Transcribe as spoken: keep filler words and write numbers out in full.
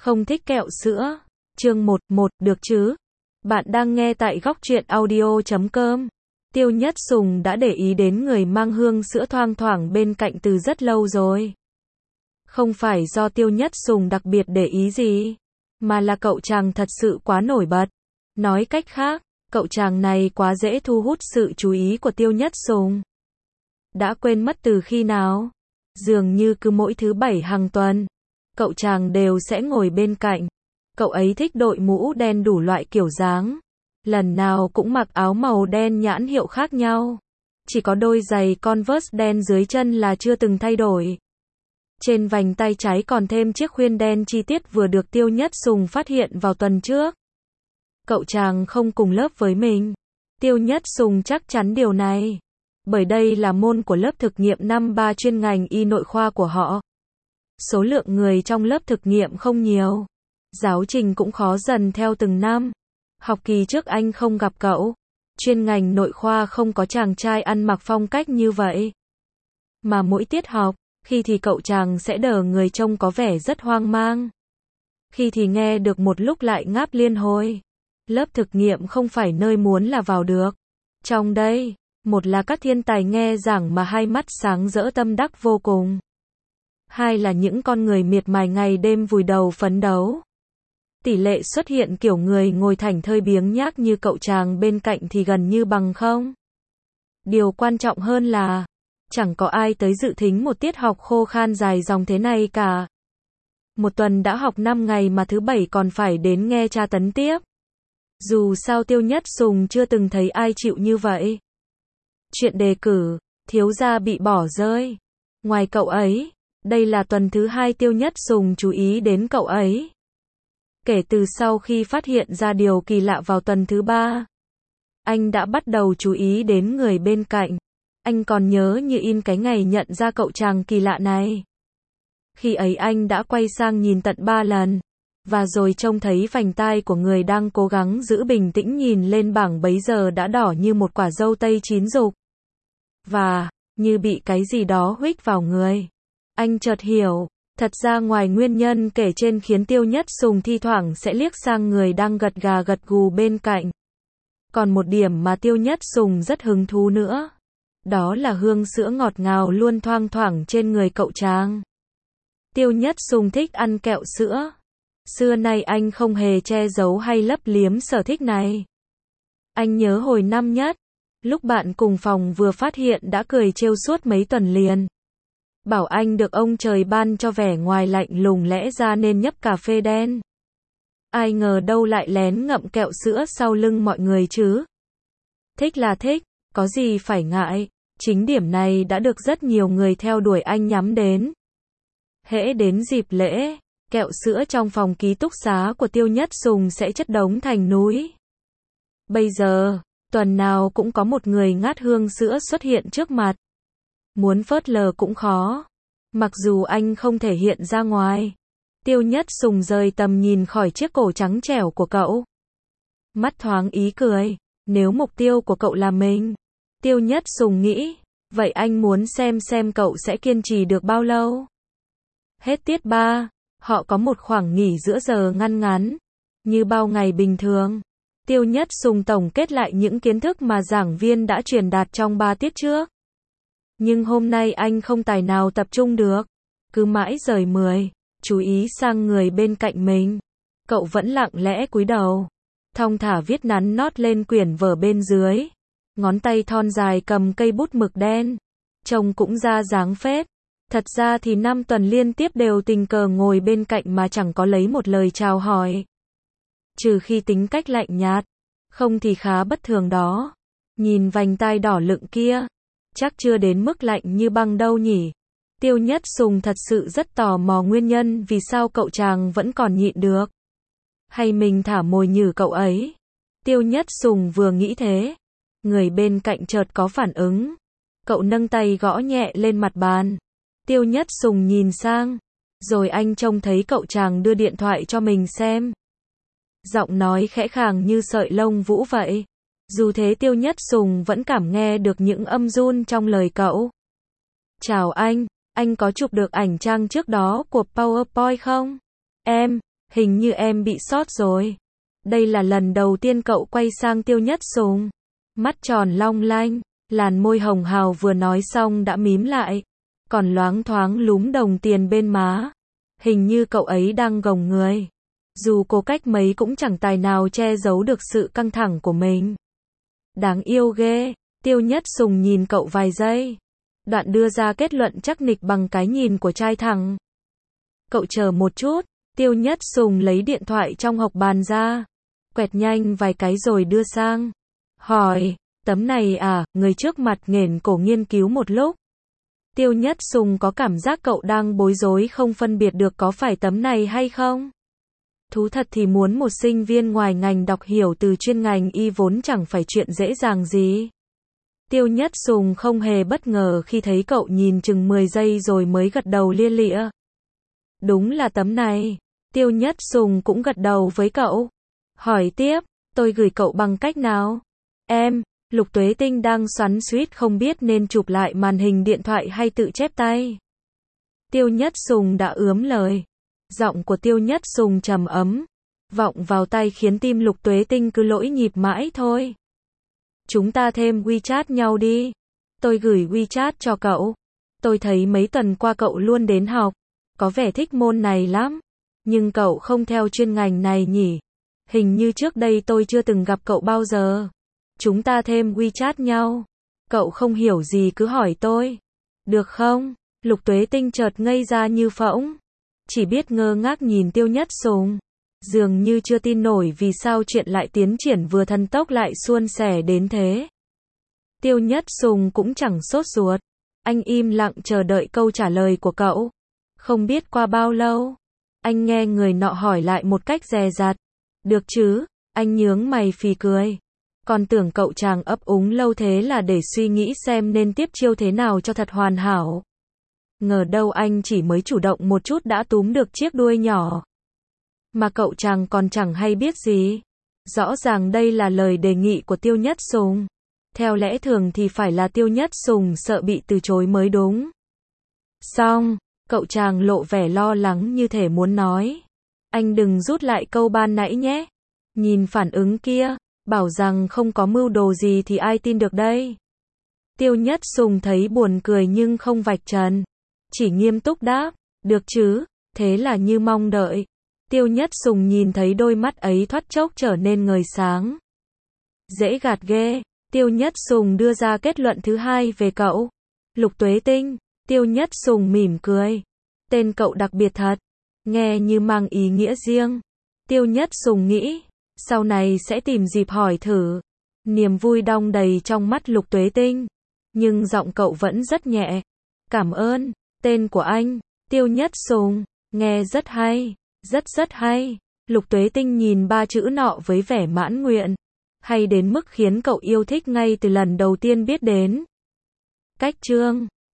Không thích kẹo sữa. Chương một, một, được chứ? Bạn đang nghe tại góc truyện audio chấm com. Tiêu Nhất Sùng đã để ý đến người mang hương sữa thoang thoảng bên cạnh từ rất lâu rồi. Không phải do Tiêu Nhất Sùng đặc biệt để ý gì, mà là cậu chàng thật sự quá nổi bật. Nói cách khác, cậu chàng này quá dễ thu hút sự chú ý của Tiêu Nhất Sùng. Đã quên mất từ khi nào? Dường như cứ mỗi thứ bảy hàng tuần, cậu chàng đều sẽ ngồi bên cạnh. Cậu ấy thích đội mũ đen đủ loại kiểu dáng. Lần nào cũng mặc áo màu đen nhãn hiệu khác nhau. Chỉ có đôi giày Converse đen dưới chân là chưa từng thay đổi. Trên vành tay trái còn thêm chiếc khuyên đen chi tiết vừa được Tiêu Nhất Sùng phát hiện vào tuần trước. Cậu chàng không cùng lớp với mình. Tiêu Nhất Sùng chắc chắn điều này, bởi đây là môn của lớp thực nghiệm năm ba chuyên ngành y nội khoa của họ. Số lượng người trong lớp thực nghiệm không nhiều. Giáo trình cũng khó dần theo từng năm. Học kỳ trước anh không gặp cậu. Chuyên ngành nội khoa không có chàng trai ăn mặc phong cách như vậy. Mà mỗi tiết học, khi thì cậu chàng sẽ đờ người trông có vẻ rất hoang mang. Khi thì nghe được một lúc lại ngáp liên hồi. Lớp thực nghiệm không phải nơi muốn là vào được. Trong đây, một là các thiên tài nghe giảng mà hai mắt sáng rỡ tâm đắc vô cùng. Hai là những con người miệt mài ngày đêm vùi đầu phấn đấu. Tỷ lệ xuất hiện kiểu người ngồi thảnh thơi biếng nhác như cậu chàng bên cạnh thì gần như bằng không. Điều quan trọng hơn là, chẳng có ai tới dự thính một tiết học khô khan dài dòng thế này cả. Một tuần đã học năm ngày mà thứ bảy còn phải đến nghe tra tấn tiếp. Dù sao Tiêu Nhất Sùng chưa từng thấy ai chịu như vậy. Chuyện đề cử, thiếu gia bị bỏ rơi. Ngoài cậu ấy, đây là tuần thứ hai Tiêu Nhất Sùng chú ý đến cậu ấy. Kể từ sau khi phát hiện ra điều kỳ lạ vào tuần thứ ba, anh đã bắt đầu chú ý đến người bên cạnh. Anh còn nhớ như in cái ngày nhận ra cậu chàng kỳ lạ này. Khi ấy anh đã quay sang nhìn tận ba lần, và rồi trông thấy vành tai của người đang cố gắng giữ bình tĩnh nhìn lên bảng bấy giờ đã đỏ như một quả dâu tây chín rục. Và, như bị cái gì đó huých vào người. Anh chợt hiểu, thật ra ngoài nguyên nhân kể trên khiến Tiêu Nhất Sùng thi thoảng sẽ liếc sang người đang gật gà gật gù bên cạnh. Còn một điểm mà Tiêu Nhất Sùng rất hứng thú nữa. Đó là hương sữa ngọt ngào luôn thoang thoảng trên người cậu chàng. Tiêu Nhất Sùng thích ăn kẹo sữa. Xưa nay anh không hề che giấu hay lấp liếm sở thích này. Anh nhớ hồi năm nhất, lúc bạn cùng phòng vừa phát hiện đã cười trêu suốt mấy tuần liền. Bảo anh được ông trời ban cho vẻ ngoài lạnh lùng lẽ ra nên nhấp cà phê đen. Ai ngờ đâu lại lén ngậm kẹo sữa sau lưng mọi người chứ. Thích là thích, có gì phải ngại. Chính điểm này đã được rất nhiều người theo đuổi anh nhắm đến. Hễ đến dịp lễ, kẹo sữa trong phòng ký túc xá của Tiêu Nhất Sùng sẽ chất đống thành núi. Bây giờ, tuần nào cũng có một người ngát hương sữa xuất hiện trước mặt. Muốn phớt lờ cũng khó. Mặc dù anh không thể hiện ra ngoài. Tiêu Nhất Sùng rời tầm nhìn khỏi chiếc cổ trắng trẻo của cậu. Mắt thoáng ý cười. Nếu mục tiêu của cậu là mình, Tiêu Nhất Sùng nghĩ, vậy anh muốn xem xem cậu sẽ kiên trì được bao lâu. Hết tiết ba, họ có một khoảng nghỉ giữa giờ ngăn ngắn. Như bao ngày bình thường, Tiêu Nhất Sùng tổng kết lại những kiến thức mà giảng viên đã truyền đạt trong ba tiết trước. Nhưng hôm nay anh không tài nào tập trung được. Cứ mãi rời mười, chú ý sang người bên cạnh mình. Cậu vẫn lặng lẽ cúi đầu, thong thả viết nắn nót lên quyển vở bên dưới. Ngón tay thon dài cầm cây bút mực đen. Trông cũng ra dáng phết. Thật ra thì năm tuần liên tiếp đều tình cờ ngồi bên cạnh mà chẳng có lấy một lời chào hỏi. Trừ khi tính cách lạnh nhạt. Không thì khá bất thường đó. Nhìn vành tai đỏ lựng kia. Chắc chưa đến mức lạnh như băng đâu nhỉ. Tiêu Nhất Sùng thật sự rất tò mò nguyên nhân vì sao cậu chàng vẫn còn nhịn được. Hay mình thả mồi nhử cậu ấy. Tiêu Nhất Sùng vừa nghĩ thế. Người bên cạnh chợt có phản ứng. Cậu nâng tay gõ nhẹ lên mặt bàn. Tiêu Nhất Sùng nhìn sang. Rồi anh trông thấy cậu chàng đưa điện thoại cho mình xem. Giọng nói khẽ khàng như sợi lông vũ vậy. Dù thế Tiêu Nhất Sùng vẫn cảm nghe được những âm run trong lời cậu. Chào anh, anh có chụp được ảnh trang trước đó của PowerPoint không? Em, Hình như em bị sốt rồi. Đây là lần đầu tiên cậu quay sang Tiêu Nhất Sùng. Mắt tròn long lanh, làn môi hồng hào vừa nói xong đã mím lại. Còn loáng thoáng lúm đồng tiền bên má. Hình như cậu ấy đang gồng người. Dù cố cách mấy cũng chẳng tài nào che giấu được sự căng thẳng của mình. Đáng yêu ghê. Tiêu Nhất Sùng nhìn cậu vài giây. Đoạn đưa ra kết luận chắc nịch bằng cái nhìn của trai thẳng. Cậu chờ một chút. Tiêu Nhất Sùng lấy điện thoại trong hộc bàn ra. Quẹt nhanh vài cái rồi đưa sang. Hỏi, tấm này à, người trước mặt nghển cổ nghiên cứu một lúc. Tiêu Nhất Sùng có cảm giác cậu đang bối rối không phân biệt được có phải tấm này hay không. Thú thật thì muốn một sinh viên ngoài ngành đọc hiểu từ chuyên ngành y vốn chẳng phải chuyện dễ dàng gì. Tiêu Nhất Sùng không hề bất ngờ khi thấy cậu nhìn chừng mười giây rồi mới gật đầu lia lịa. Đúng là tấm này. Tiêu Nhất Sùng cũng gật đầu với cậu. Hỏi tiếp, tôi gửi cậu bằng cách nào? Em, Lục Tuế Tinh đang xoắn xuýt không biết nên chụp lại màn hình điện thoại hay tự chép tay. Tiêu Nhất Sùng đã ướm lời. Giọng của Tiêu Nhất Sùng trầm ấm, vọng vào tai khiến tim Lục Tuế Tinh cứ lỗi nhịp mãi thôi. Chúng ta thêm WeChat nhau đi. Tôi gửi WeChat cho cậu. Tôi thấy mấy tuần qua cậu luôn đến học. Có vẻ thích môn này lắm. Nhưng cậu không theo chuyên ngành này nhỉ? Hình như trước đây tôi chưa từng gặp cậu bao giờ. Chúng ta thêm WeChat nhau. Cậu không hiểu gì cứ hỏi tôi. Được không? Lục Tuế Tinh chợt ngây ra như phỗng. Chỉ biết ngơ ngác nhìn Tiêu Nhất Sùng. Dường như chưa tin nổi vì sao chuyện lại tiến triển vừa thần tốc lại suôn sẻ đến thế. Tiêu Nhất Sùng cũng chẳng sốt ruột. Anh im lặng chờ đợi câu trả lời của cậu. Không biết qua bao lâu, anh nghe người nọ hỏi lại một cách dè dặt. Được chứ? Anh nhướng mày phì cười. Còn tưởng cậu chàng ấp úng lâu thế là để suy nghĩ xem nên tiếp chiêu thế nào cho thật hoàn hảo. Ngờ đâu anh chỉ mới chủ động một chút đã túm được chiếc đuôi nhỏ. Mà cậu chàng còn chẳng hay biết gì. Rõ ràng đây là lời đề nghị của Tiêu Nhất Sùng. Theo lẽ thường thì phải là Tiêu Nhất Sùng sợ bị từ chối mới đúng. Xong, cậu chàng lộ vẻ lo lắng như thể muốn nói. Anh đừng rút lại câu ban nãy nhé. Nhìn phản ứng kia, bảo rằng không có mưu đồ gì thì ai tin được đây. Tiêu Nhất Sùng thấy buồn cười nhưng không vạch trần. Chỉ nghiêm túc đáp, được chứ, thế là như mong đợi. Tiêu Nhất Sùng nhìn thấy đôi mắt ấy thoát chốc trở nên ngời sáng. Dễ gạt ghê. Tiêu Nhất Sùng đưa ra kết luận thứ hai về cậu. Lục Tuế Tinh. Tiêu Nhất Sùng mỉm cười. Tên cậu đặc biệt thật. Nghe như mang ý nghĩa riêng. Tiêu Nhất Sùng nghĩ, sau này sẽ tìm dịp hỏi thử. Niềm vui đong đầy trong mắt Lục Tuế Tinh. Nhưng giọng cậu vẫn rất nhẹ. Cảm ơn. Tên của anh, Tiêu Nhất Sùng. Nghe rất hay. Rất rất hay. Lục Tuế Tinh nhìn ba chữ nọ với vẻ mãn nguyện. Hay đến mức khiến cậu yêu thích ngay từ lần đầu tiên biết đến. Cách chương